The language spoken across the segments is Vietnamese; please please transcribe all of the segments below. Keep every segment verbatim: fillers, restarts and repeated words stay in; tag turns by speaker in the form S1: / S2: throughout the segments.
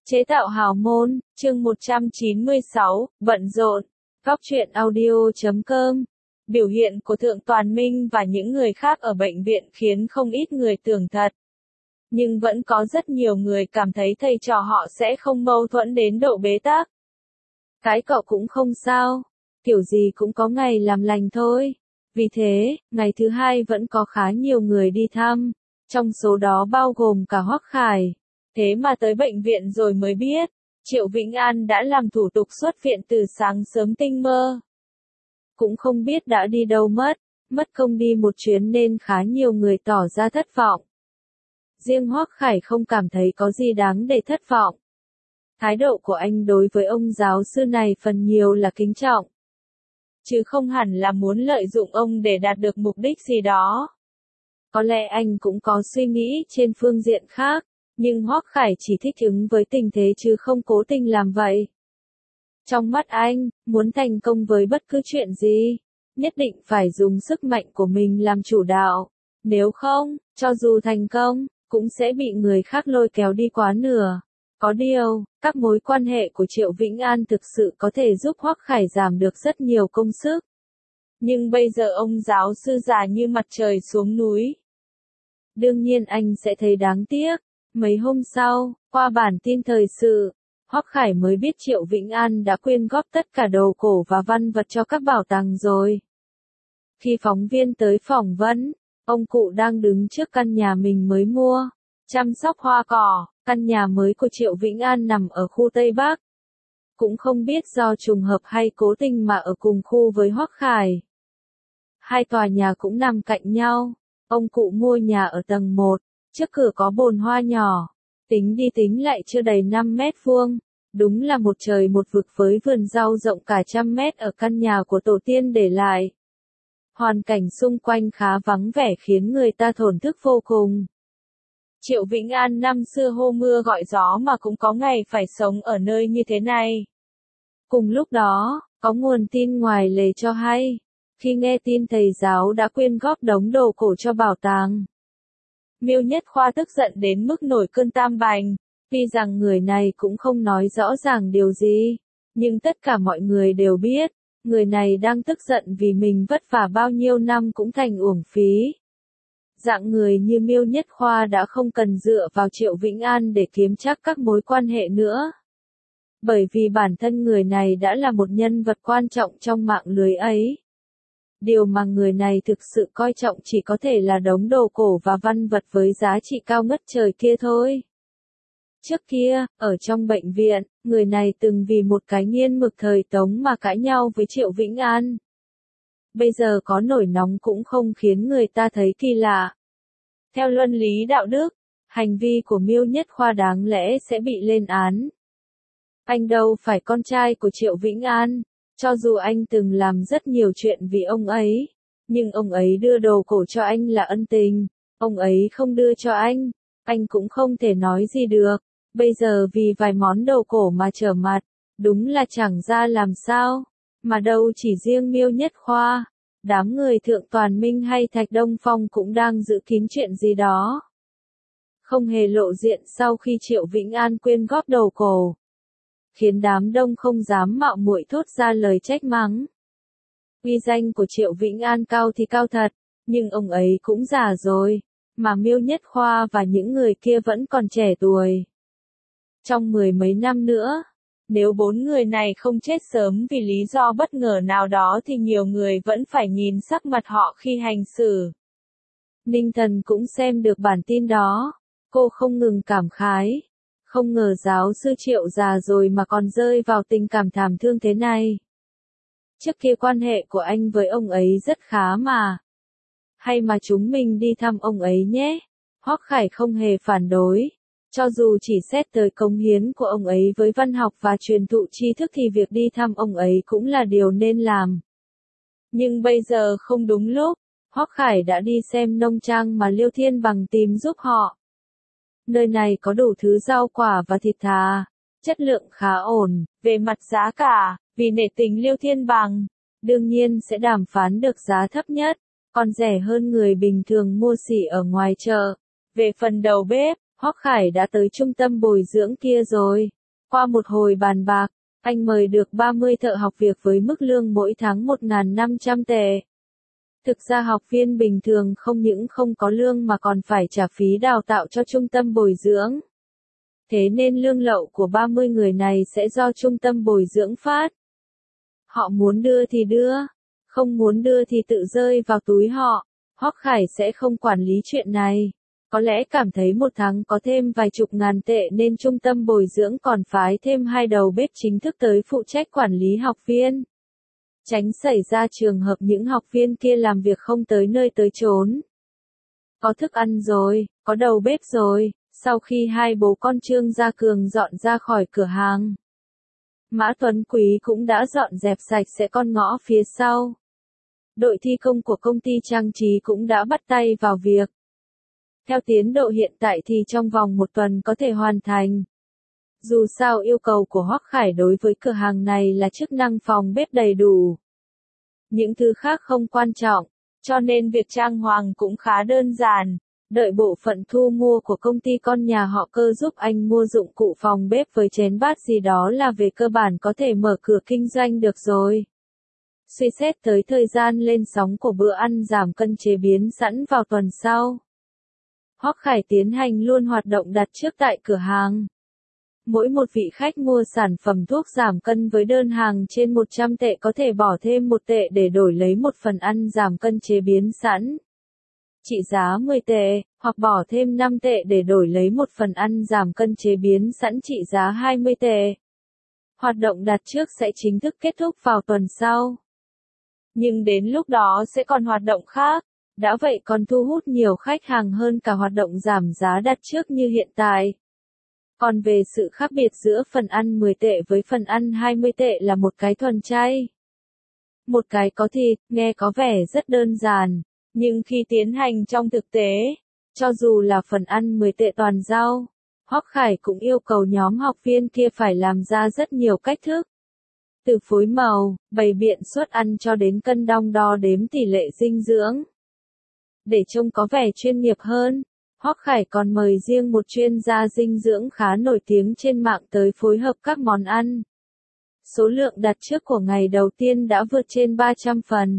S1: Chế tạo hào môn, chương một trăm chín mươi sáu, bận rộn. Góc truyện audio chấm com. Biểu hiện của Thượng Toàn Minh và những người khác ở bệnh viện khiến không ít người tưởng thật. Nhưng vẫn có rất nhiều người cảm thấy thầy trò họ sẽ không mâu thuẫn đến độ bế tắc. Cái cậu cũng không sao, kiểu gì cũng có ngày làm lành thôi. Vì thế, ngày thứ hai vẫn có khá nhiều người đi thăm, trong số đó bao gồm cả Hoắc Khải. Thế mà tới bệnh viện rồi mới biết, Triệu Vĩnh An đã làm thủ tục xuất viện từ sáng sớm tinh mơ. Cũng không biết đã đi đâu mất, mất công đi một chuyến nên khá nhiều người tỏ ra thất vọng. Riêng Hoắc Khải không cảm thấy có gì đáng để thất vọng. Thái độ của anh đối với ông giáo sư này phần nhiều là kính trọng, chứ không hẳn là muốn lợi dụng ông để đạt được mục đích gì đó. Có lẽ anh cũng có suy nghĩ trên phương diện khác, nhưng Hoắc Khải chỉ thích ứng với tình thế chứ không cố tình làm vậy. Trong mắt anh, muốn thành công với bất cứ chuyện gì, nhất định phải dùng sức mạnh của mình làm chủ đạo. Nếu không, cho dù thành công, cũng sẽ bị người khác lôi kéo đi quá nửa. Có điều, các mối quan hệ của Triệu Vĩnh An thực sự có thể giúp Hoắc Khải giảm được rất nhiều công sức. Nhưng bây giờ ông giáo sư già như mặt trời xuống núi. Đương nhiên anh sẽ thấy đáng tiếc. Mấy hôm sau, qua bản tin thời sự, Hoắc Khải mới biết Triệu Vĩnh An đã quyên góp tất cả đồ cổ và văn vật cho các bảo tàng rồi. Khi phóng viên tới phỏng vấn, ông cụ đang đứng trước căn nhà mình mới mua, chăm sóc hoa cỏ. Căn nhà mới của Triệu Vĩnh An nằm ở khu Tây Bắc. Cũng không biết do trùng hợp hay cố tình mà ở cùng khu với Hoắc Khải. Hai tòa nhà cũng nằm cạnh nhau. Ông cụ mua nhà ở tầng một, trước cửa có bồn hoa nhỏ. Tính đi tính lại chưa đầy năm mét vuông. Đúng là một trời một vực với vườn rau rộng cả trăm mét ở căn nhà của tổ tiên để lại. Hoàn cảnh xung quanh khá vắng vẻ khiến người ta thổn thức vô cùng. Triệu Vĩnh An năm xưa hô mưa gọi gió mà cũng có ngày phải sống ở nơi như thế này. Cùng lúc đó, có nguồn tin ngoài lề cho hay, khi nghe tin thầy giáo đã quyên góp đống đồ cổ cho bảo tàng, Miêu Nhất Khoa tức giận đến mức nổi cơn tam bành. Tuy rằng người này cũng không nói rõ ràng điều gì, nhưng tất cả mọi người đều biết, người này đang tức giận vì mình vất vả bao nhiêu năm cũng thành uổng phí. Dạng người như Miêu Nhất Khoa đã không cần dựa vào Triệu Vĩnh An để kiếm chắc các mối quan hệ nữa. Bởi vì bản thân người này đã là một nhân vật quan trọng trong mạng lưới ấy. Điều mà người này thực sự coi trọng chỉ có thể là đống đồ cổ và văn vật với giá trị cao ngất trời kia thôi. Trước kia, ở trong bệnh viện, người này từng vì một cái nghiên mực thời Tống mà cãi nhau với Triệu Vĩnh An. Bây giờ có nổi nóng cũng không khiến người ta thấy kỳ lạ. Theo luân lý đạo đức, hành vi của Miêu Nhất Khoa đáng lẽ sẽ bị lên án. Anh đâu phải con trai của Triệu Vĩnh An, cho dù anh từng làm rất nhiều chuyện vì ông ấy, nhưng ông ấy đưa đồ cổ cho anh là ân tình, ông ấy không đưa cho anh, anh cũng không thể nói gì được. Bây giờ vì vài món đồ cổ mà trở mặt, đúng là chẳng ra làm sao. Mà đâu chỉ riêng Miêu Nhất Khoa, đám người Thượng Toàn Minh hay Thạch Đông Phong cũng đang giữ kín chuyện gì đó. Không hề lộ diện sau khi Triệu Vĩnh An quyên góp đồ cổ, khiến đám đông không dám mạo muội thốt ra lời trách mắng. Uy danh của Triệu Vĩnh An cao thì cao thật, nhưng ông ấy cũng già rồi, mà Miêu Nhất Khoa và những người kia vẫn còn trẻ tuổi. Trong mười mấy năm nữa, nếu bốn người này không chết sớm vì lý do bất ngờ nào đó thì nhiều người vẫn phải nhìn sắc mặt họ khi hành xử. Ninh Thần cũng xem được bản tin đó, cô không ngừng cảm khái. Không ngờ giáo sư Triệu già rồi mà còn rơi vào tình cảm thảm thương thế này. Trước kia quan hệ của anh với ông ấy rất khá mà. Hay mà chúng mình đi thăm ông ấy nhé. Hoắc Khải không hề phản đối. Cho dù chỉ xét tới cống hiến của ông ấy với văn học và truyền thụ tri thức thì việc đi thăm ông ấy cũng là điều nên làm. Nhưng bây giờ không đúng lúc, Hoắc Khải đã đi xem nông trang mà Liêu Thiên Bằng tìm giúp họ. Nơi này có đủ thứ rau quả và thịt thà, chất lượng khá ổn, về mặt giá cả, vì nể tình Liêu Thiên Bằng, đương nhiên sẽ đàm phán được giá thấp nhất, còn rẻ hơn người bình thường mua xỉ ở ngoài chợ. Về phần đầu bếp, Hoắc Khải đã tới trung tâm bồi dưỡng kia rồi. Qua một hồi bàn bạc, anh mời được ba mươi thợ học việc với mức lương mỗi tháng một nghìn năm trăm tệ. Thực ra học viên bình thường không những không có lương mà còn phải trả phí đào tạo cho trung tâm bồi dưỡng. Thế nên lương lậu của ba mươi người này sẽ do trung tâm bồi dưỡng phát. Họ muốn đưa thì đưa, không muốn đưa thì tự rơi vào túi họ. Hoắc Khải sẽ không quản lý chuyện này. Có lẽ cảm thấy một tháng có thêm vài chục ngàn tệ nên trung tâm bồi dưỡng còn phái thêm hai đầu bếp chính thức tới phụ trách quản lý học viên. Tránh xảy ra trường hợp những học viên kia làm việc không tới nơi tới chốn. Có thức ăn rồi, có đầu bếp rồi, sau khi hai bố con Trương Gia Cường dọn ra khỏi cửa hàng, Mã Tuấn Quý cũng đã dọn dẹp sạch sẽ con ngõ phía sau. Đội thi công của công ty trang trí cũng đã bắt tay vào việc. Theo tiến độ hiện tại thì trong vòng một tuần có thể hoàn thành. Dù sao yêu cầu của Hoắc Khải đối với cửa hàng này là chức năng phòng bếp đầy đủ. Những thứ khác không quan trọng, cho nên việc trang hoàng cũng khá đơn giản. Đợi bộ phận thu mua của công ty con nhà họ Cơ giúp anh mua dụng cụ phòng bếp với chén bát gì đó là về cơ bản có thể mở cửa kinh doanh được rồi. Suy xét tới thời gian lên sóng của bữa ăn giảm cân chế biến sẵn vào tuần sau, Hoắc Khải tiến hành luôn hoạt động đặt trước tại cửa hàng. Mỗi một vị khách mua sản phẩm thuốc giảm cân với đơn hàng trên một trăm tệ có thể bỏ thêm một tệ để đổi lấy một phần ăn giảm cân chế biến sẵn trị giá mười tệ, hoặc bỏ thêm năm tệ để đổi lấy một phần ăn giảm cân chế biến sẵn trị giá hai mươi tệ. Hoạt động đặt trước sẽ chính thức kết thúc vào tuần sau. Nhưng đến lúc đó sẽ còn hoạt động khác, đã vậy còn thu hút nhiều khách hàng hơn cả hoạt động giảm giá đặt trước như hiện tại. Còn về sự khác biệt giữa phần ăn mười tệ với phần ăn hai mươi tệ là một cái thuần chay, một cái có thịt, nghe có vẻ rất đơn giản, nhưng khi tiến hành trong thực tế, cho dù là phần ăn mười tệ toàn rau, Hoắc Khải cũng yêu cầu nhóm học viên kia phải làm ra rất nhiều cách thức. Từ phối màu, bày biện suất ăn cho đến cân đong đo đếm tỷ lệ dinh dưỡng. Để trông có vẻ chuyên nghiệp hơn, Hoắc Khải còn mời riêng một chuyên gia dinh dưỡng khá nổi tiếng trên mạng tới phối hợp các món ăn. Số lượng đặt trước của ngày đầu tiên đã vượt trên ba trăm phần.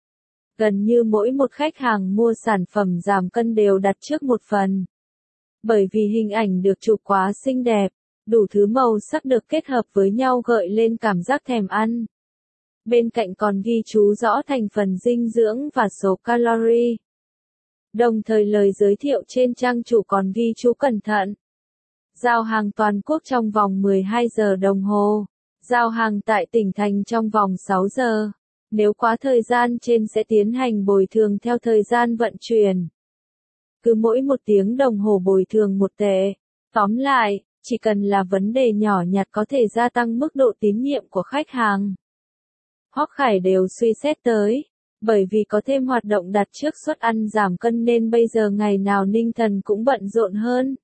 S1: Gần như mỗi một khách hàng mua sản phẩm giảm cân đều đặt trước một phần. Bởi vì hình ảnh được chụp quá xinh đẹp, đủ thứ màu sắc được kết hợp với nhau gợi lên cảm giác thèm ăn. Bên cạnh còn ghi chú rõ thành phần dinh dưỡng và số calorie. Đồng thời lời giới thiệu trên trang chủ còn ghi chú cẩn thận. Giao hàng toàn quốc trong vòng mười hai giờ đồng hồ. Giao hàng tại tỉnh thành trong vòng sáu giờ. Nếu quá thời gian trên sẽ tiến hành bồi thường theo thời gian vận chuyển. Cứ mỗi một tiếng đồng hồ bồi thường một tệ. Tóm lại, chỉ cần là vấn đề nhỏ nhặt có thể gia tăng mức độ tín nhiệm của khách hàng, Hoắc Khải đều suy xét tới. Bởi vì có thêm hoạt động đặt trước suất ăn giảm cân nên bây giờ ngày nào Ninh Thần cũng bận rộn hơn.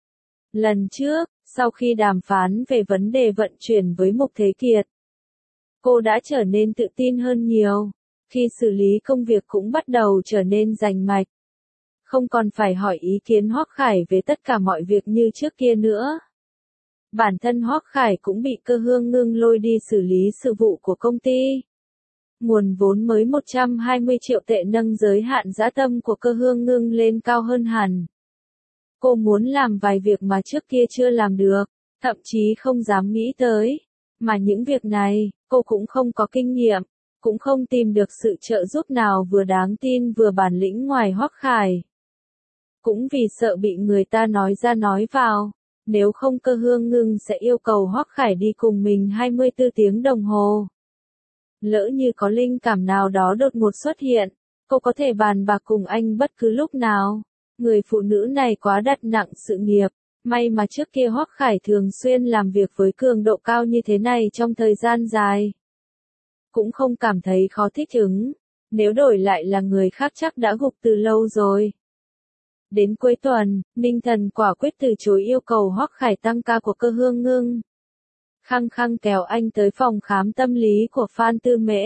S1: Lần trước, sau khi đàm phán về vấn đề vận chuyển với Mục Thế Kiệt, cô đã trở nên tự tin hơn nhiều. Khi xử lý công việc cũng bắt đầu trở nên rành mạch. Không còn phải hỏi ý kiến Hoắc Khải về tất cả mọi việc như trước kia nữa. Bản thân Hoắc Khải cũng bị Cơ Hương Ngưng lôi đi xử lý sự vụ của công ty. Nguồn vốn mới một trăm hai mươi triệu tệ nâng giới hạn dã tâm của Cơ Hương Ngưng lên cao hơn hẳn. Cô muốn làm vài việc mà trước kia chưa làm được, thậm chí không dám nghĩ tới. Mà những việc này, cô cũng không có kinh nghiệm, cũng không tìm được sự trợ giúp nào vừa đáng tin vừa bản lĩnh ngoài Hoắc Khải. Cũng vì sợ bị người ta nói ra nói vào, nếu không Cơ Hương Ngưng sẽ yêu cầu Hoắc Khải đi cùng mình hai mươi tư tiếng đồng hồ. Lỡ như có linh cảm nào đó đột ngột xuất hiện, cô có thể bàn bạc cùng anh bất cứ lúc nào. Người phụ nữ này quá đặt nặng sự nghiệp, may mà trước kia Hoắc Khải thường xuyên làm việc với cường độ cao như thế này trong thời gian dài. Cũng không cảm thấy khó thích ứng, nếu đổi lại là người khác chắc đã gục từ lâu rồi. Đến cuối tuần, Ninh Thần quả quyết từ chối yêu cầu Hoắc Khải tăng ca của Cơ Hương Ngưng. Khăng khăng kéo anh tới phòng khám tâm lý của Phan Tư Mễ.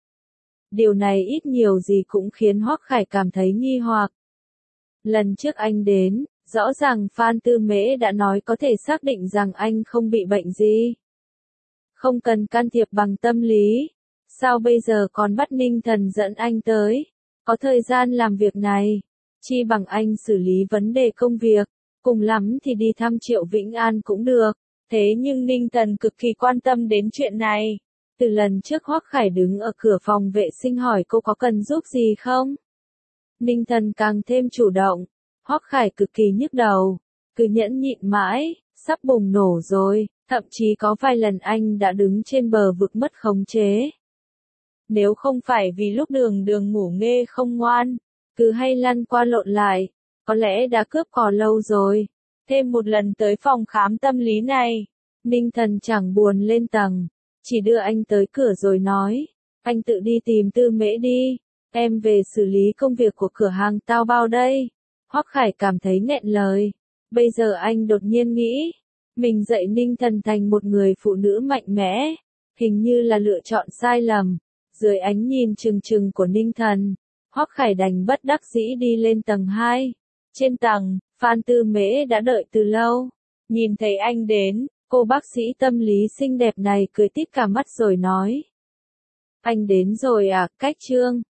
S1: Điều này ít nhiều gì cũng khiến Hoắc Khải cảm thấy nghi hoặc. Lần trước anh đến, Rõ ràng Phan Tư Mễ đã nói có thể xác định rằng anh không bị bệnh gì. Không cần can thiệp bằng tâm lý. Sao bây giờ còn bắt Ninh Thần dẫn anh tới? Có thời gian làm việc này. Chi bằng anh xử lý vấn đề công việc. Cùng lắm thì đi thăm Triệu Vĩnh An cũng được. Thế nhưng Ninh Thần cực kỳ quan tâm đến chuyện này. Từ lần trước Hoắc Khải đứng ở cửa phòng vệ sinh hỏi cô có cần giúp gì không? Ninh Thần càng thêm chủ động. Hoắc Khải cực kỳ nhức đầu. Cứ nhẫn nhịn mãi, sắp bùng nổ rồi. Thậm chí có vài lần anh đã đứng trên bờ vực mất khống chế. Nếu không phải vì lúc đường đường ngủ nghê không ngoan, cứ hay lăn qua lộn lại, có lẽ đã cướp cò lâu rồi. Thêm một lần tới phòng khám tâm lý này, Ninh Thần chẳng buồn lên tầng, chỉ đưa anh tới cửa rồi nói, anh tự đi tìm Tư Mễ đi, em về xử lý công việc của cửa hàng tao bao đây. Hoắc Khải cảm thấy nghẹn lời, bây giờ anh đột nhiên nghĩ, mình dạy Ninh Thần thành một người phụ nữ mạnh mẽ, hình như là lựa chọn sai lầm. Dưới ánh nhìn trừng trừng của Ninh Thần, Hoắc Khải đành bất đắc dĩ đi lên tầng hai. Trên tầng, Phan Tư Mễ đã đợi từ lâu. Nhìn thấy anh đến, cô bác sĩ tâm lý xinh đẹp này cười tít cả mắt rồi nói. Anh đến rồi à, Cách Trương.